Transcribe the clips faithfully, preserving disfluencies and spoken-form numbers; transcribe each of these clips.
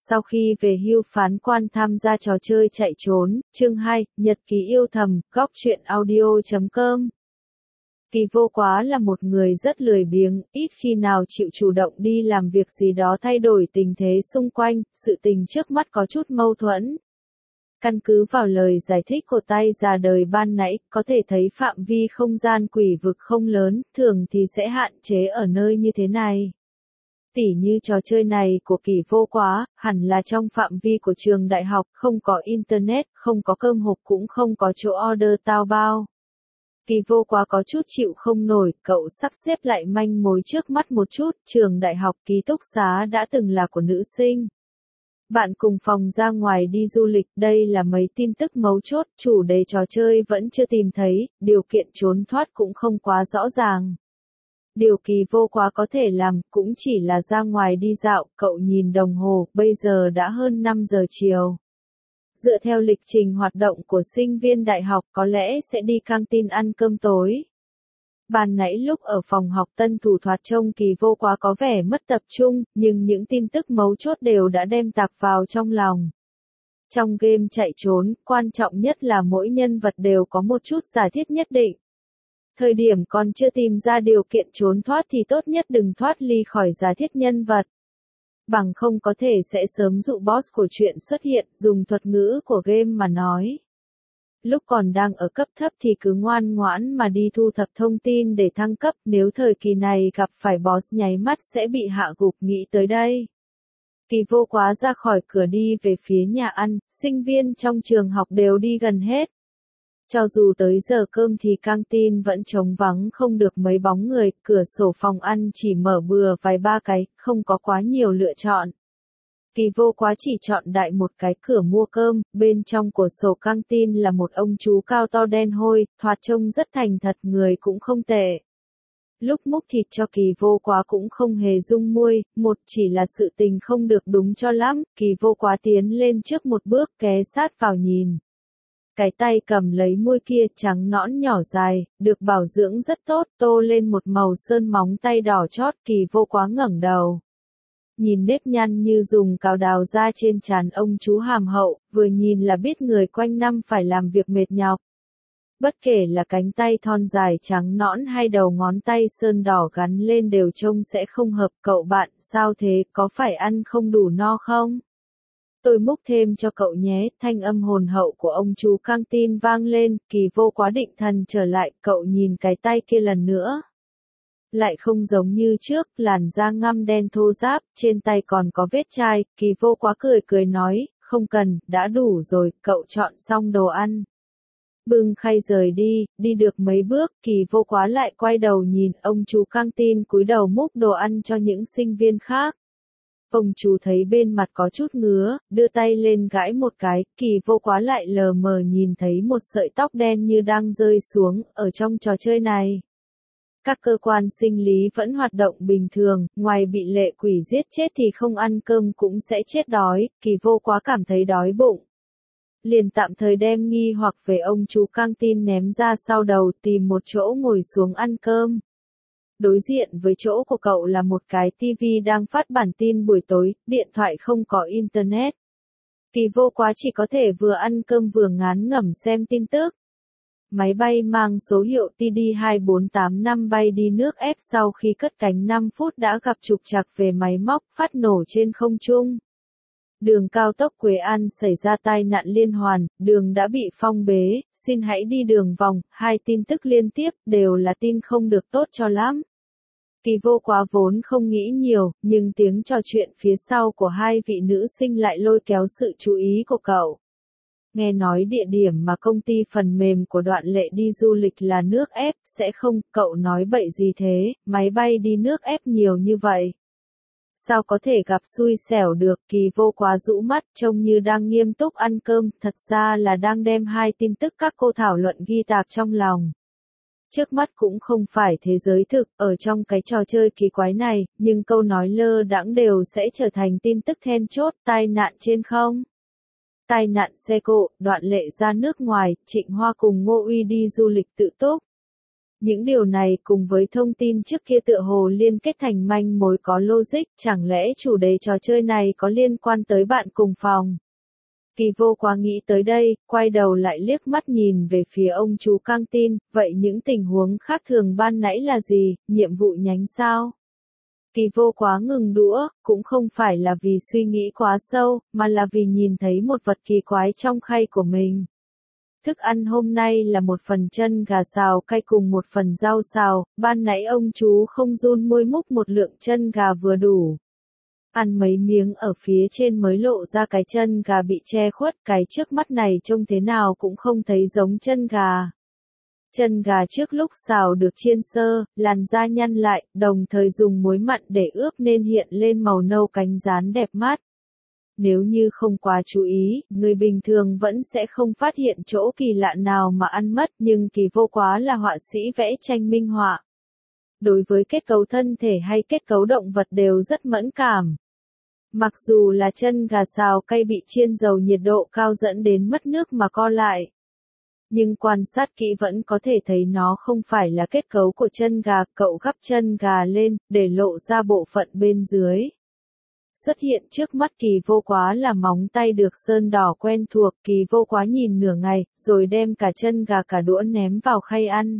Sau khi về hưu phán quan tham gia trò chơi chạy trốn, chương hai, Nhật ký yêu thầm, góc truyện audio chấm com. Kỳ Vô Quá là một người rất lười biếng, ít khi nào chịu chủ động đi làm việc gì đó thay đổi tình thế xung quanh, sự tình trước mắt có chút mâu thuẫn. Căn cứ vào lời giải thích của tay già đời ban nãy, có thể thấy phạm vi không gian quỷ vực không lớn, thường thì sẽ hạn chế ở nơi như thế này. Tỉ như trò chơi này của Kỳ Vô Quá, hẳn là trong phạm vi của trường đại học, không có internet, không có cơm hộp cũng không có chỗ order tao bao. Kỳ Vô Quá có chút chịu không nổi, cậu sắp xếp lại manh mối trước mắt một chút, trường đại học ký túc xá đã từng là của nữ sinh. Bạn cùng phòng ra ngoài đi du lịch, đây là mấy tin tức mấu chốt, chủ đề trò chơi vẫn chưa tìm thấy, điều kiện trốn thoát cũng không quá rõ ràng. Điều Kỳ Vô Quá có thể làm cũng chỉ là ra ngoài đi dạo, cậu nhìn đồng hồ, bây giờ đã hơn năm giờ chiều. Dựa theo lịch trình hoạt động của sinh viên đại học có lẽ sẽ đi căng tin ăn cơm tối. Ban nãy lúc ở phòng học tân thủ thoạt trông Kỳ Vô Quá có vẻ mất tập trung, nhưng những tin tức mấu chốt đều đã đem tạc vào trong lòng. Trong game chạy trốn, quan trọng nhất là mỗi nhân vật đều có một chút giả thiết nhất định. Thời điểm còn chưa tìm ra điều kiện trốn thoát thì tốt nhất đừng thoát ly khỏi giả thiết nhân vật. Bằng không có thể sẽ sớm dụ boss của chuyện xuất hiện, dùng thuật ngữ của game mà nói. Lúc còn đang ở cấp thấp thì cứ ngoan ngoãn mà đi thu thập thông tin để thăng cấp, nếu thời kỳ này gặp phải boss nháy mắt sẽ bị hạ gục, nghĩ tới đây. Kỳ Vô Quá ra khỏi cửa đi về phía nhà ăn, sinh viên trong trường học đều đi gần hết. Cho dù tới giờ cơm thì căng tin vẫn trống vắng không được mấy bóng người, cửa sổ phòng ăn chỉ mở bừa vài ba cái, không có quá nhiều lựa chọn. Kỳ Vô Quá chỉ chọn đại một cái cửa mua cơm, bên trong của sổ căng tin là một ông chú cao to đen hôi, thoạt trông rất thành thật, người cũng không tệ. Lúc múc thịt cho Kỳ Vô Quá cũng không hề rung môi, một chỉ là sự tình không được đúng cho lắm, Kỳ Vô Quá tiến lên trước một bước ghé sát vào nhìn. Cái tay cầm lấy môi kia trắng nõn nhỏ dài, được bảo dưỡng rất tốt, tô lên một màu sơn móng tay đỏ chót. Kỳ Vô Quá ngẩng đầu. Nhìn nếp nhăn như dùng cào đào ra trên trán ông chú hàm hậu, vừa nhìn là biết người quanh năm phải làm việc mệt nhọc. Bất kể là cánh tay thon dài trắng nõn hay đầu ngón tay sơn đỏ gắn lên đều trông sẽ không hợp. Cậu bạn, sao thế, có phải ăn không đủ no không? Tôi múc thêm cho cậu nhé, thanh âm hồn hậu của ông chú căng tin vang lên, Kỳ Vô Quá định thần trở lại, cậu nhìn cái tay kia lần nữa. Lại không giống như trước, làn da ngăm đen thô ráp, trên tay còn có vết chai, Kỳ Vô Quá cười cười nói, không cần, đã đủ rồi, cậu chọn xong đồ ăn. Bưng khay rời đi, đi được mấy bước, Kỳ Vô Quá lại quay đầu nhìn ông chú căng tin cúi đầu múc đồ ăn cho những sinh viên khác. Ông chú thấy bên mặt có chút ngứa, đưa tay lên gãi một cái, Kỳ Vô Quá lại lờ mờ nhìn thấy một sợi tóc đen như đang rơi xuống, ở trong trò chơi này. Các cơ quan sinh lý vẫn hoạt động bình thường, ngoài bị lệ quỷ giết chết thì không ăn cơm cũng sẽ chết đói, Kỳ Vô Quá cảm thấy đói bụng. Liền tạm thời đem nghi hoặc về ông chú căng tin ném ra sau đầu, tìm một chỗ ngồi xuống ăn cơm. Đối diện với chỗ của cậu là một cái tivi đang phát bản tin buổi tối, điện thoại không có internet. Kỳ Vô Quá chỉ có thể vừa ăn cơm vừa ngán ngẩm xem tin tức. Máy bay mang số hiệu T D hai bốn tám năm bay đi nước ép sau khi cất cánh năm phút đã gặp trục trặc về máy móc, phát nổ trên không trung. Đường cao tốc Quế An xảy ra tai nạn liên hoàn, đường đã bị phong bế, xin hãy đi đường vòng, hai tin tức liên tiếp, đều là tin không được tốt cho lắm. Kỳ Vô Quá vốn không nghĩ nhiều, nhưng tiếng trò chuyện phía sau của hai vị nữ sinh lại lôi kéo sự chú ý của cậu. Nghe nói địa điểm mà công ty phần mềm của Đoạn Lệ đi du lịch là nước ép, sẽ không, cậu nói bậy gì thế, máy bay đi nước ép nhiều như vậy. Sao có thể gặp xui xẻo được, Kỳ Vô Quá rũ mắt, trông như đang nghiêm túc ăn cơm, thật ra là đang đem hai tin tức các cô thảo luận ghi tạc trong lòng. Trước mắt cũng không phải thế giới thực, ở trong cái trò chơi kỳ quái này, nhưng câu nói lơ đãng đều sẽ trở thành tin tức then chốt, tai nạn trên không. Tai nạn xe cộ, Đoạn Lệ ra nước ngoài, Trịnh Hoa cùng Ngô Uy đi du lịch tự túc. Những điều này cùng với thông tin trước kia tựa hồ liên kết thành manh mối có logic, chẳng lẽ chủ đề trò chơi này có liên quan tới bạn cùng phòng. Kỳ Vô Quá nghĩ tới đây, quay đầu lại liếc mắt nhìn về phía ông chú căng tin, vậy những tình huống khác thường ban nãy là gì, nhiệm vụ nhánh sao? Kỳ Vô Quá ngừng đũa, cũng không phải là vì suy nghĩ quá sâu, mà là vì nhìn thấy một vật kỳ quái trong khay của mình. Thức ăn hôm nay là một phần chân gà xào cay cùng một phần rau xào, ban nãy ông chú không run môi múc một lượng chân gà vừa đủ. Ăn mấy miếng ở phía trên mới lộ ra cái chân gà bị che khuất, cái trước mắt này trông thế nào cũng không thấy giống chân gà. Chân gà trước lúc xào được chiên sơ, làn da nhăn lại, đồng thời dùng muối mặn để ướp nên hiện lên màu nâu cánh rán đẹp mắt. Nếu như không quá chú ý, người bình thường vẫn sẽ không phát hiện chỗ kỳ lạ nào mà ăn mất, nhưng Kỳ Vô Quá là họa sĩ vẽ tranh minh họa. Đối với kết cấu thân thể hay kết cấu động vật đều rất mẫn cảm. Mặc dù là chân gà xào cay bị chiên dầu nhiệt độ cao dẫn đến mất nước mà co lại. Nhưng quan sát kỹ vẫn có thể thấy nó không phải là kết cấu của chân gà, cậu gắp chân gà lên, để lộ ra bộ phận bên dưới. Xuất hiện trước mắt Kỳ Vô Quá là móng tay được sơn đỏ quen thuộc, Kỳ Vô Quá nhìn nửa ngày, rồi đem cả chân gà cả đũa ném vào khay ăn.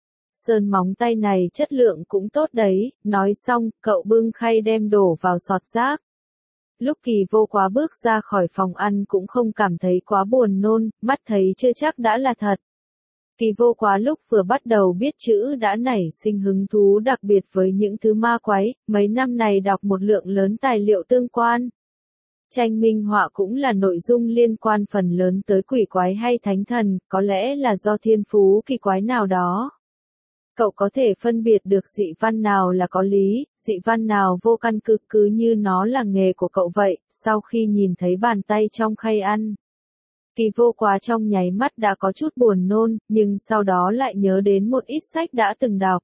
Sơn móng tay này chất lượng cũng tốt đấy, nói xong, cậu bưng khay đem đổ vào sọt rác. Lúc Kỳ Vô Quá bước ra khỏi phòng ăn cũng không cảm thấy quá buồn nôn, mắt thấy chưa chắc đã là thật. Kỳ Vô Quá lúc vừa bắt đầu biết chữ đã nảy sinh hứng thú đặc biệt với những thứ ma quái, mấy năm này đọc một lượng lớn tài liệu tương quan. Tranh minh họa cũng là nội dung liên quan phần lớn tới quỷ quái hay thánh thần, có lẽ là do thiên phú kỳ quái nào đó. Cậu có thể phân biệt được dị văn nào là có lý, dị văn nào vô căn cứ cứ như nó là nghề của cậu vậy, sau khi nhìn thấy bàn tay trong khay ăn. Kỳ Vô Quá trong nháy mắt đã có chút buồn nôn, nhưng sau đó lại nhớ đến một ít sách đã từng đọc.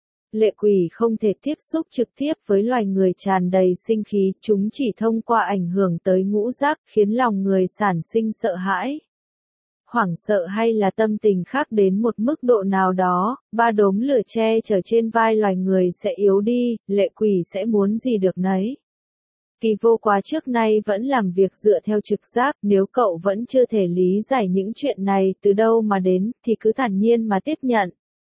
Lệ quỷ không thể tiếp xúc trực tiếp với loài người tràn đầy sinh khí, chúng chỉ thông qua ảnh hưởng tới ngũ giác, khiến lòng người sản sinh sợ hãi. Hoảng sợ hay là tâm tình khác đến một mức độ nào đó, ba đốm lửa che chở trên vai loài người sẽ yếu đi, lệ quỷ sẽ muốn gì được nấy. Kỳ Vô Quá trước nay vẫn làm việc dựa theo trực giác, nếu cậu vẫn chưa thể lý giải những chuyện này từ đâu mà đến, thì cứ thản nhiên mà tiếp nhận.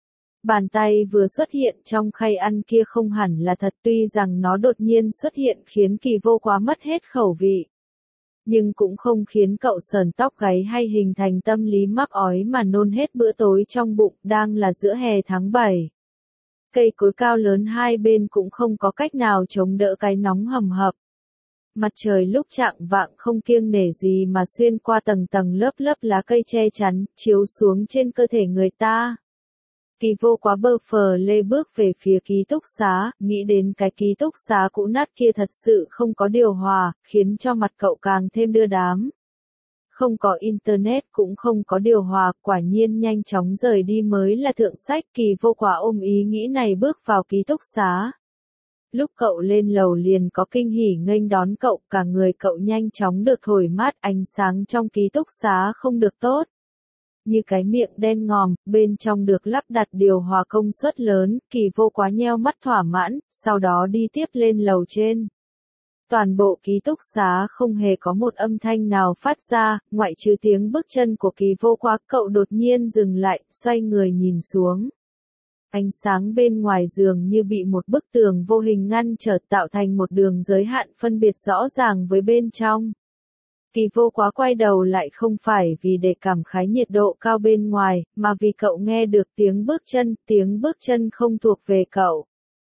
Bàn tay vừa xuất hiện trong khay ăn kia không hẳn là thật, tuy rằng nó đột nhiên xuất hiện khiến Kỳ Vô Quá mất hết khẩu vị. Nhưng cũng không khiến cậu sờn tóc gáy hay hình thành tâm lý mắc ói mà nôn hết bữa tối trong bụng, đang là giữa hè tháng bảy. Cây cối cao lớn hai bên cũng không có cách nào chống đỡ cái nóng hầm hập. Mặt trời lúc chạng vạng không kiêng nể gì mà xuyên qua tầng tầng lớp lớp lá cây che chắn, chiếu xuống trên cơ thể người ta. Kỳ Vô Quá bơ phờ lê bước về phía ký túc xá, nghĩ đến cái ký túc xá cũ nát kia thật sự không có điều hòa, khiến cho mặt cậu càng thêm đưa đám. Không có internet cũng không có điều hòa, quả nhiên nhanh chóng rời đi mới là thượng sách. Kỳ Vô Quá ôm ý nghĩ này bước vào ký túc xá. Lúc cậu lên lầu liền có kinh hỉ nghênh đón cậu, cả người cậu nhanh chóng được thổi mát, ánh sáng trong ký túc xá không được tốt. Như cái miệng đen ngòm, bên trong được lắp đặt điều hòa công suất lớn, Kỳ Vô Quá nheo mắt thỏa mãn, sau đó đi tiếp lên lầu trên. Toàn bộ ký túc xá không hề có một âm thanh nào phát ra, ngoại trừ tiếng bước chân của Kỳ Vô Quá, cậu đột nhiên dừng lại, xoay người nhìn xuống. Ánh sáng bên ngoài giường như bị một bức tường vô hình ngăn trở, tạo thành một đường giới hạn phân biệt rõ ràng với bên trong. Kỳ Vô Quá quay đầu lại không phải vì để cảm khái nhiệt độ cao bên ngoài, mà vì cậu nghe được tiếng bước chân, tiếng bước chân không thuộc về cậu.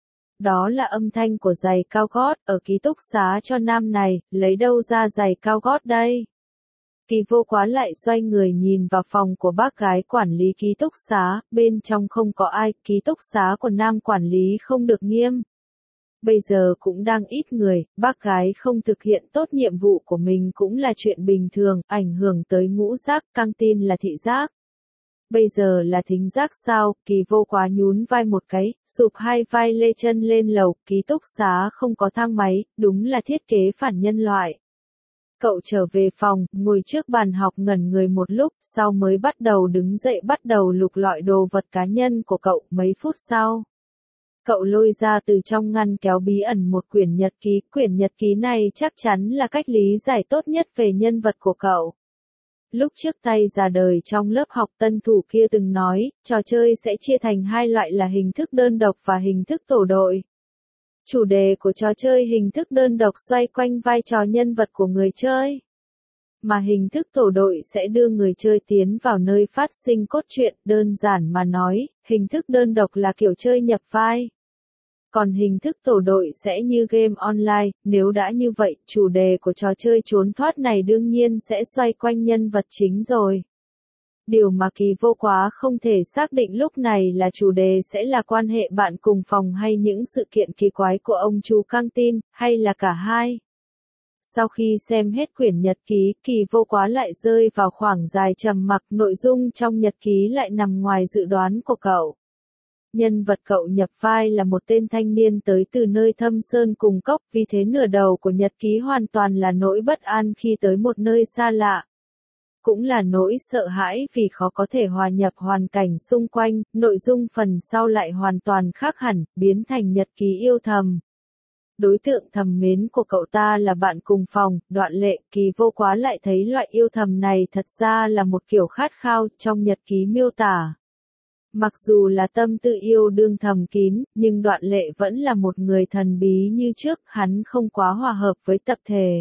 Đó là âm thanh của giày cao gót, ở ký túc xá cho nam này, lấy đâu ra giày cao gót đây? Kỳ Vô Quá lại xoay người nhìn vào phòng của bác gái quản lý ký túc xá, bên trong không có ai, ký túc xá của nam quản lý không được nghiêm. Bây giờ cũng đang ít người, bác gái không thực hiện tốt nhiệm vụ của mình cũng là chuyện bình thường, ảnh hưởng tới ngũ giác, căng tin là thị giác. Bây giờ là thính giác sao? Kỳ Vô Quá nhún vai một cái, sụp hai vai lê chân lên lầu, ký túc xá không có thang máy, đúng là thiết kế phản nhân loại. Cậu trở về phòng, ngồi trước bàn học ngẩn người một lúc, sau mới bắt đầu đứng dậy bắt đầu lục lọi đồ vật cá nhân của cậu. Mấy phút sau, cậu lôi ra từ trong ngăn kéo bí ẩn một quyển nhật ký. Quyển nhật ký này chắc chắn là cách lý giải tốt nhất về nhân vật của cậu. Lúc trước tay ra đời trong lớp học tân thủ kia từng nói, trò chơi sẽ chia thành hai loại là hình thức đơn độc và hình thức tổ đội. Chủ đề của trò chơi hình thức đơn độc xoay quanh vai trò nhân vật của người chơi, mà hình thức tổ đội sẽ đưa người chơi tiến vào nơi phát sinh cốt truyện. Đơn giản mà nói, hình thức đơn độc là kiểu chơi nhập vai. Còn hình thức tổ đội sẽ như game online. Nếu đã như vậy, chủ đề của trò chơi trốn thoát này đương nhiên sẽ xoay quanh nhân vật chính rồi. Điều mà Kỳ Vô Quá không thể xác định lúc này là chủ đề sẽ là quan hệ bạn cùng phòng hay những sự kiện kỳ quái của ông chú căng tin, hay là cả hai. Sau khi xem hết quyển nhật ký, Kỳ Vô Quá lại rơi vào khoảng dài trầm mặc. Nội dung trong nhật ký lại nằm ngoài dự đoán của cậu. Nhân vật cậu nhập vai là một tên thanh niên tới từ nơi thâm sơn cùng cốc, vì thế nửa đầu của nhật ký hoàn toàn là nỗi bất an khi tới một nơi xa lạ. Cũng là nỗi sợ hãi vì khó có thể hòa nhập hoàn cảnh xung quanh. Nội dung phần sau lại hoàn toàn khác hẳn, biến thành nhật ký yêu thầm. Đối tượng thầm mến của cậu ta là bạn cùng phòng. Đoạn Lệ. Kỳ Vô Quá lại thấy loại yêu thầm này thật ra là một kiểu khát khao. Trong nhật ký miêu tả, mặc dù là tâm tự yêu đương thầm kín, nhưng Đoạn Lệ vẫn là một người thần bí như trước. Hắn không quá hòa hợp với tập thể.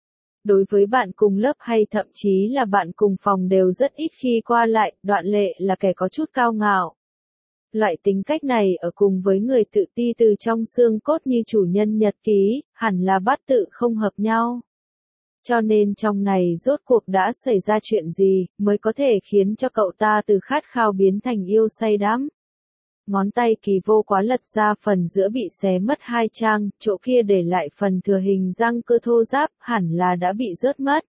Đối với bạn cùng lớp hay thậm chí là bạn cùng phòng đều rất ít khi qua lại. Đoạn Lệ là kẻ có chút cao ngạo. Loại tính cách này ở cùng với người tự ti từ trong xương cốt như chủ nhân nhật ký, hẳn là bát tự không hợp nhau. Cho nên trong này rốt cuộc đã xảy ra chuyện gì, mới có thể khiến cho cậu ta từ khát khao biến thành yêu say đắm. Ngón tay Kỳ Vô Quá lật ra phần giữa bị xé mất hai trang, chỗ kia để lại phần thừa hình răng cơ thô ráp, hẳn là đã bị rớt mất.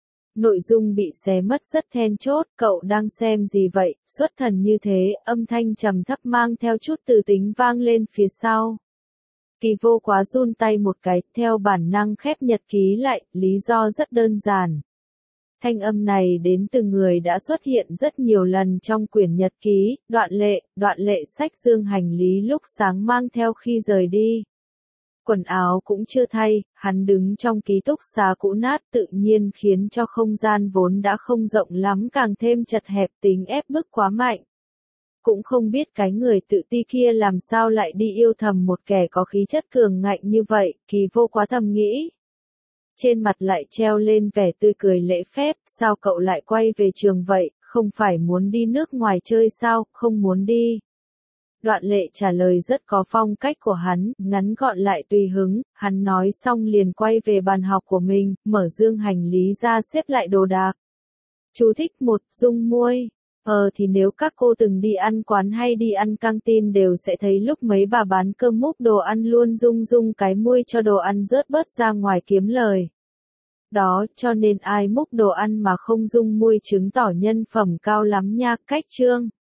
Nội dung bị xé mất rất then chốt. Cậu đang xem gì vậy? Xuất thần như thế, âm thanh trầm thấp mang theo chút từ tính vang lên phía sau. Kỳ Vô Quá run tay một cái, theo bản năng khép nhật ký lại. Lý do rất đơn giản. Thanh âm này đến từ người đã xuất hiện rất nhiều lần trong quyển nhật ký. Đoạn Lệ. Đoạn Lệ xách dương hành lý lúc sáng mang theo khi rời đi. Quần áo cũng chưa thay, hắn đứng trong ký túc xá cũ nát, tự nhiên khiến cho không gian vốn đã không rộng lắm càng thêm chật hẹp, tính ép bức quá mạnh. Cũng không biết cái người tự ti kia làm sao lại đi yêu thầm một kẻ có khí chất cường ngạnh như vậy. Kỳ Vô Quá thầm nghĩ. Trên mặt lại treo lên vẻ tươi cười lễ phép. Sao cậu lại quay về trường vậy? Không phải muốn đi nước ngoài chơi sao? Không muốn đi. Đoạn Lệ trả lời rất có phong cách của hắn, ngắn gọn lại tùy hứng. Hắn nói xong liền quay về bàn học của mình, mở dương hành lý ra xếp lại đồ đạc. Chú thích một, rung môi. Ờ thì nếu các cô từng đi ăn quán hay đi ăn căng tin đều sẽ thấy lúc mấy bà bán cơm múc đồ ăn luôn rung rung cái môi cho đồ ăn rớt bớt ra ngoài kiếm lời. Đó, cho nên ai múc đồ ăn mà không rung môi chứng tỏ nhân phẩm cao lắm nha. Cách chương